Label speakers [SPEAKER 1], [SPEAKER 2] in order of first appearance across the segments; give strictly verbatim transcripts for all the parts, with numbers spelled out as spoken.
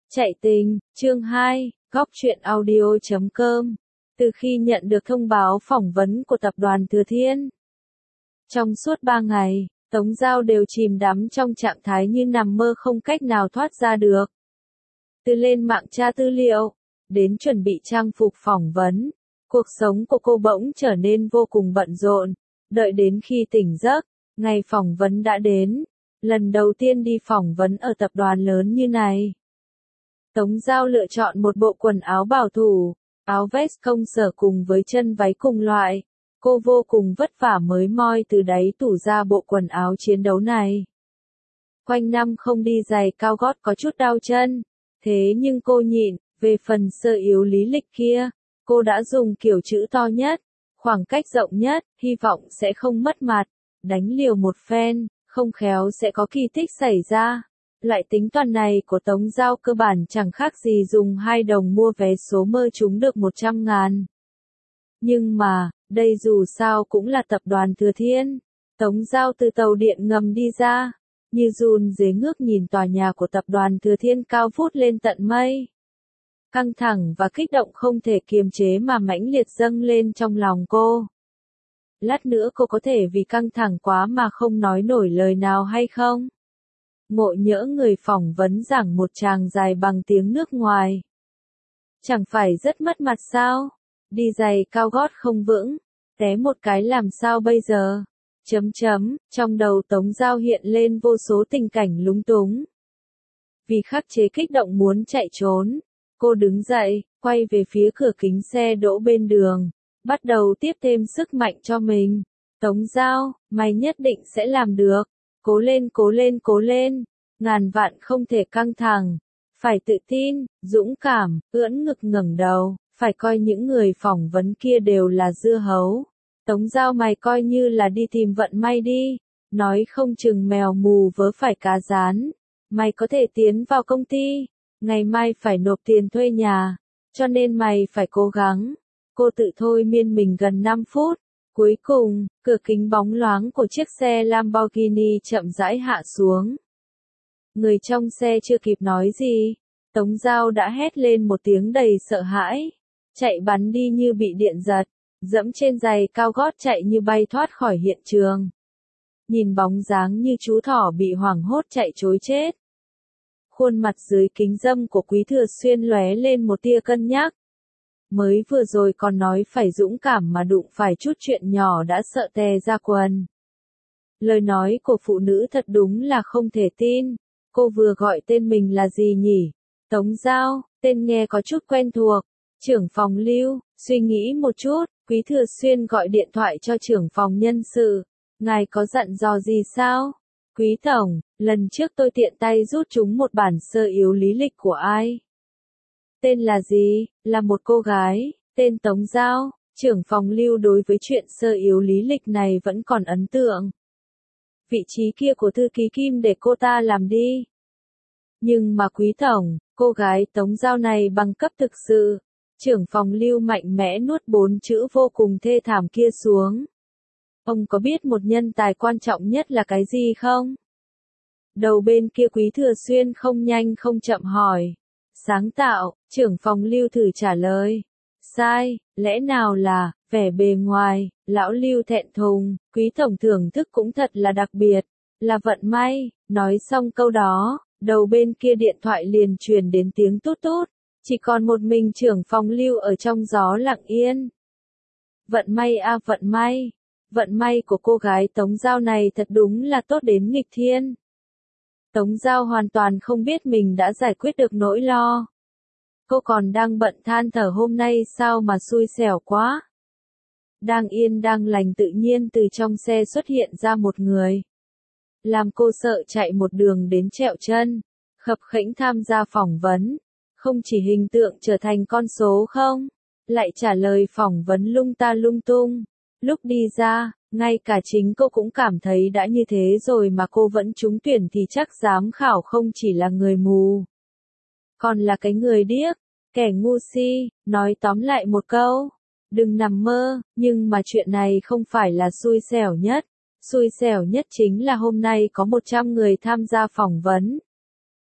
[SPEAKER 1] Chạy tình, chương hai, góc truyện audio chấm com. Từ khi nhận được thông báo phỏng vấn của tập đoàn Thừa Thiên, trong suốt ba ngày, Tống Giao đều chìm đắm trong trạng thái như nằm mơ không cách nào thoát ra được. Từ lên mạng tra tư liệu, đến chuẩn bị trang phục phỏng vấn, cuộc sống của cô bỗng trở nên vô cùng bận rộn. Đợi đến khi tỉnh giấc, ngày phỏng vấn đã đến. Lần đầu tiên đi phỏng vấn ở tập đoàn lớn như này, Tống Giao lựa chọn một bộ quần áo bảo thủ, áo vest công sở cùng với chân váy cùng loại. Cô vô cùng vất vả mới moi từ đáy tủ ra bộ quần áo chiến đấu này. Quanh năm không đi giày cao gót có chút đau chân, thế nhưng cô nhịn. Về phần sơ yếu lý lịch kia, cô đã dùng kiểu chữ to nhất, khoảng cách rộng nhất, hy vọng sẽ không mất mặt, đánh liều một phen, không khéo sẽ có kỳ tích xảy ra. Loại tính toán này của Tống Giao cơ bản chẳng khác gì dùng hai đồng mua vé số mơ trúng được một trăm ngàn. Nhưng mà, đây dù sao cũng là tập đoàn Thừa Thiên. Tống Giao từ tàu điện ngầm đi ra, như run rế ngước nhìn tòa nhà của tập đoàn Thừa Thiên cao vút lên tận mây. Căng thẳng và kích động không thể kiềm chế mà mãnh liệt dâng lên trong lòng cô. Lát nữa cô có thể vì căng thẳng quá mà không nói nổi lời nào hay không? Ngộ nhỡ người phỏng vấn giảng một tràng dài bằng tiếng nước ngoài. Chẳng phải rất mất mặt sao? Đi giày cao gót không vững, té một cái làm sao bây giờ? Chấm chấm, trong đầu Tống Giao hiện lên vô số tình cảnh lúng túng. Vì khắc chế kích động muốn chạy trốn, cô đứng dậy, quay về phía cửa kính xe đỗ bên đường, bắt đầu tiếp thêm sức mạnh cho mình. Tống Giao, mày nhất định sẽ làm được. Cố lên cố lên cố lên, ngàn vạn không thể căng thẳng, phải tự tin, dũng cảm, ưỡn ngực ngẩng đầu, phải coi những người phỏng vấn kia đều là dưa hấu. Tống Giao mày coi như là đi tìm vận may đi, nói không chừng mèo mù vớ phải cá rán, mày có thể tiến vào công ty, ngày mai phải nộp tiền thuê nhà, cho nên mày phải cố gắng. Cô tự thôi miên mình gần năm phút. Cuối cùng, cửa kính bóng loáng của chiếc xe Lamborghini chậm rãi hạ xuống. Người trong xe chưa kịp nói gì, Tống Giao đã hét lên một tiếng đầy sợ hãi, chạy bắn đi như bị điện giật, dẫm trên giày cao gót chạy như bay thoát khỏi hiện trường. Nhìn bóng dáng như chú thỏ bị hoảng hốt chạy trối chết. Khuôn mặt dưới kính râm của Quý Thừa Xuyên lóe lên một tia cân nhắc. Mới vừa rồi còn nói phải dũng cảm mà đụng phải chút chuyện nhỏ đã sợ tè ra quần. Lời nói của phụ nữ thật đúng là không thể tin. Cô vừa gọi tên mình là gì nhỉ? Tống Giao, tên nghe có chút quen thuộc. Trưởng phòng Lưu, suy nghĩ một chút, Quý Thừa Xuyên gọi điện thoại cho trưởng phòng nhân sự. Ngài có dặn dò gì sao? Quý Tổng, lần trước tôi tiện tay rút chúng một bản sơ yếu lý lịch của ai? Tên là gì? Là một cô gái, tên Tống Giao. Trưởng phòng Lưu đối với chuyện sơ yếu lý lịch này vẫn còn ấn tượng. Vị trí kia của thư ký Kim để cô ta làm đi. Nhưng mà Quý Tổng, cô gái Tống Giao này bằng cấp thực sự. Trưởng phòng Lưu mạnh mẽ nuốt bốn chữ vô cùng thê thảm kia xuống. Ông có biết một nhân tài quan trọng nhất là cái gì không? Đầu bên kia Quý Thừa Xuyên không nhanh không chậm hỏi. Sáng tạo, trưởng phòng Lưu thử trả lời. Sai, lẽ nào là, vẻ bề ngoài, lão Lưu thẹn thùng, Quý Tổng thưởng thức cũng thật là đặc biệt, là vận may. Nói xong câu đó, đầu bên kia điện thoại liền truyền đến tiếng tút tút, chỉ còn một mình trưởng phòng Lưu ở trong gió lặng yên. Vận may a vận may, vận may của cô gái Tống Giao này thật đúng là tốt đến nghịch thiên. Tống Giao hoàn toàn không biết mình đã giải quyết được nỗi lo. Cô còn đang bận than thở hôm nay sao mà xui xẻo quá. Đang yên đang lành tự nhiên từ trong xe xuất hiện ra một người. Làm cô sợ chạy một đường đến trẹo chân, khập khẽnh tham gia phỏng vấn. Không chỉ hình tượng trở thành con số không, lại trả lời phỏng vấn lung ta lung tung. Lúc đi ra, ngay cả chính cô cũng cảm thấy đã như thế rồi mà cô vẫn trúng tuyển thì chắc giám khảo không chỉ là người mù, còn là cái người điếc, kẻ ngu si. Nói tóm lại một câu, đừng nằm mơ. Nhưng mà chuyện này không phải là xui xẻo nhất. Xui xẻo nhất chính là hôm nay có một trăm người tham gia phỏng vấn.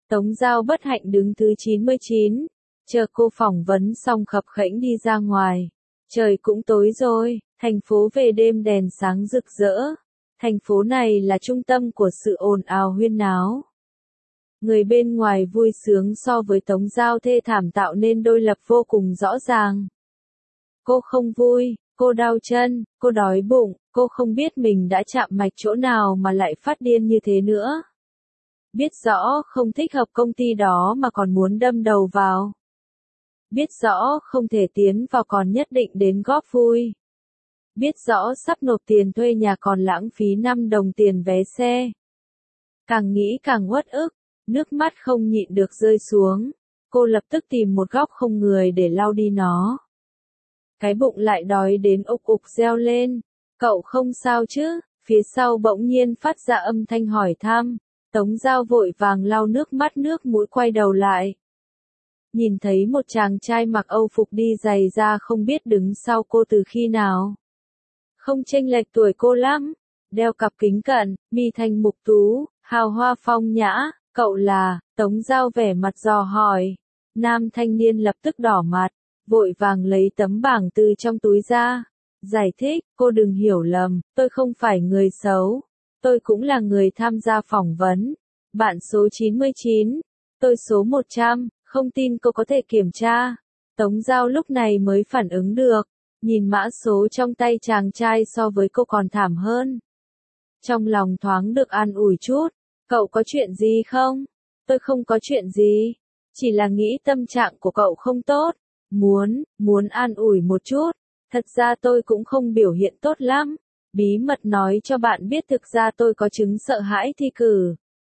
[SPEAKER 1] Tống Giao bất hạnh đứng thứ chín mươi chín, chờ cô phỏng vấn xong khập khẽnh đi ra ngoài. Trời cũng tối rồi, thành phố về đêm đèn sáng rực rỡ. Thành phố này là trung tâm của sự ồn ào huyên náo. Người bên ngoài vui sướng so với Tống Giao thê thảm tạo nên đôi lập vô cùng rõ ràng. Cô không vui, cô đau chân, cô đói bụng, cô không biết mình đã chạm mạch chỗ nào mà lại phát điên như thế nữa. Biết rõ không thích hợp công ty đó mà còn muốn đâm đầu vào. Biết rõ không thể tiến vào còn nhất định đến góp vui. Biết rõ sắp nộp tiền thuê nhà còn lãng phí năm đồng tiền vé xe. Càng nghĩ càng uất ức, nước mắt không nhịn được rơi xuống. Cô lập tức tìm một góc không người để lau đi nó. Cái bụng lại đói đến ục ục reo lên. Cậu không sao chứ? Phía sau bỗng nhiên phát ra âm thanh hỏi thăm. Tống Giao vội vàng lau nước mắt nước mũi quay đầu lại. Nhìn thấy một chàng trai mặc âu phục đi giày da không biết đứng sau cô từ khi nào. Không chênh lệch tuổi cô lắm. Đeo cặp kính cận, mi thanh mục tú, hào hoa phong nhã. Cậu là, Tống Giao vẻ mặt dò hỏi. Nam thanh niên lập tức đỏ mặt, vội vàng lấy tấm bảng từ trong túi ra. Giải thích, cô đừng hiểu lầm, tôi không phải người xấu. Tôi cũng là người tham gia phỏng vấn. Bạn số chín mươi chín, tôi số một trăm, không tin cô có thể kiểm tra. Tống Giao lúc này mới phản ứng được, nhìn mã số trong tay chàng trai so với cô còn thảm hơn. Trong lòng thoáng được an ủi chút, cậu có chuyện gì không? Tôi không có chuyện gì, chỉ là nghĩ tâm trạng của cậu không tốt, muốn, muốn an ủi một chút. Thật ra tôi cũng không biểu hiện tốt lắm. Bí mật nói cho bạn biết thực ra tôi có chứng sợ hãi thi cử.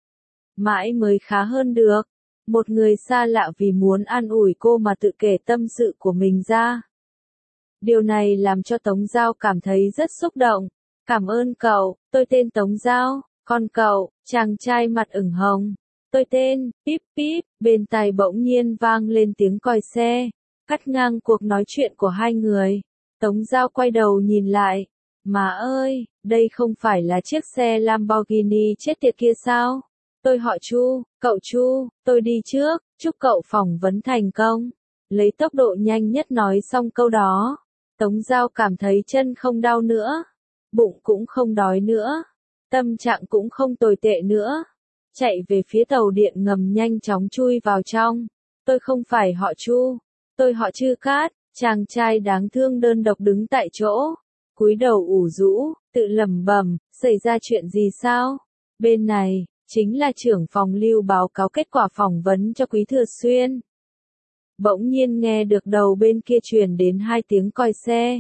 [SPEAKER 1] Mãi mới khá hơn được. Một người xa lạ vì muốn an ủi cô mà tự kể tâm sự của mình ra. Điều này làm cho Tống Giao cảm thấy rất xúc động. Cảm ơn cậu, tôi tên Tống Giao, còn cậu, chàng trai mặt ửng hồng. Tôi tên, Píp Píp, bên tai bỗng nhiên vang lên tiếng còi xe, cắt ngang cuộc nói chuyện của hai người. Tống Giao quay đầu nhìn lại. Má ơi, đây không phải là chiếc xe Lamborghini chết tiệt kia sao? Tôi họ Chu, cậu Chu, tôi đi trước, chúc cậu phỏng vấn thành công. Lấy tốc độ nhanh nhất nói xong câu đó. Tống Giao cảm thấy chân không đau nữa, bụng cũng không đói nữa, tâm trạng cũng không tồi tệ nữa. Chạy về phía tàu điện ngầm nhanh chóng chui vào trong. Tôi không phải họ Chu, tôi họ Trư Cát. Chàng trai đáng thương đơn độc đứng tại chỗ, cúi đầu ủ rũ, tự lẩm bẩm, xảy ra chuyện gì sao? Bên này, chính là trưởng phòng Lưu báo cáo kết quả phỏng vấn cho Quý Thừa Xuyên. Bỗng nhiên nghe được đầu bên kia truyền đến hai tiếng còi xe.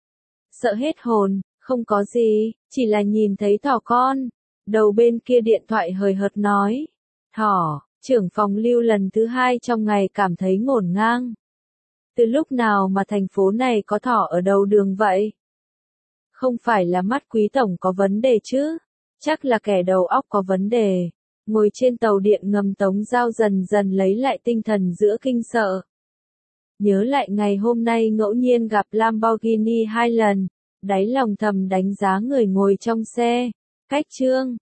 [SPEAKER 1] Sợ hết hồn, không có gì, chỉ là nhìn thấy thỏ con. Đầu bên kia điện thoại hời hợt nói. Thỏ, trưởng phòng Lưu lần thứ hai trong ngày cảm thấy ngổn ngang. Từ lúc nào mà thành phố này có thỏ ở đầu đường vậy? Không phải là mắt Quý tổng có vấn đề chứ? Chắc là kẻ đầu óc có vấn đề. Ngồi trên tàu điện ngầm Tống Giao dần dần lấy lại tinh thần giữa kinh sợ. Nhớ lại ngày hôm nay ngẫu nhiên gặp Lamborghini hai lần, đáy lòng thầm đánh giá người ngồi trong xe. Cách trương,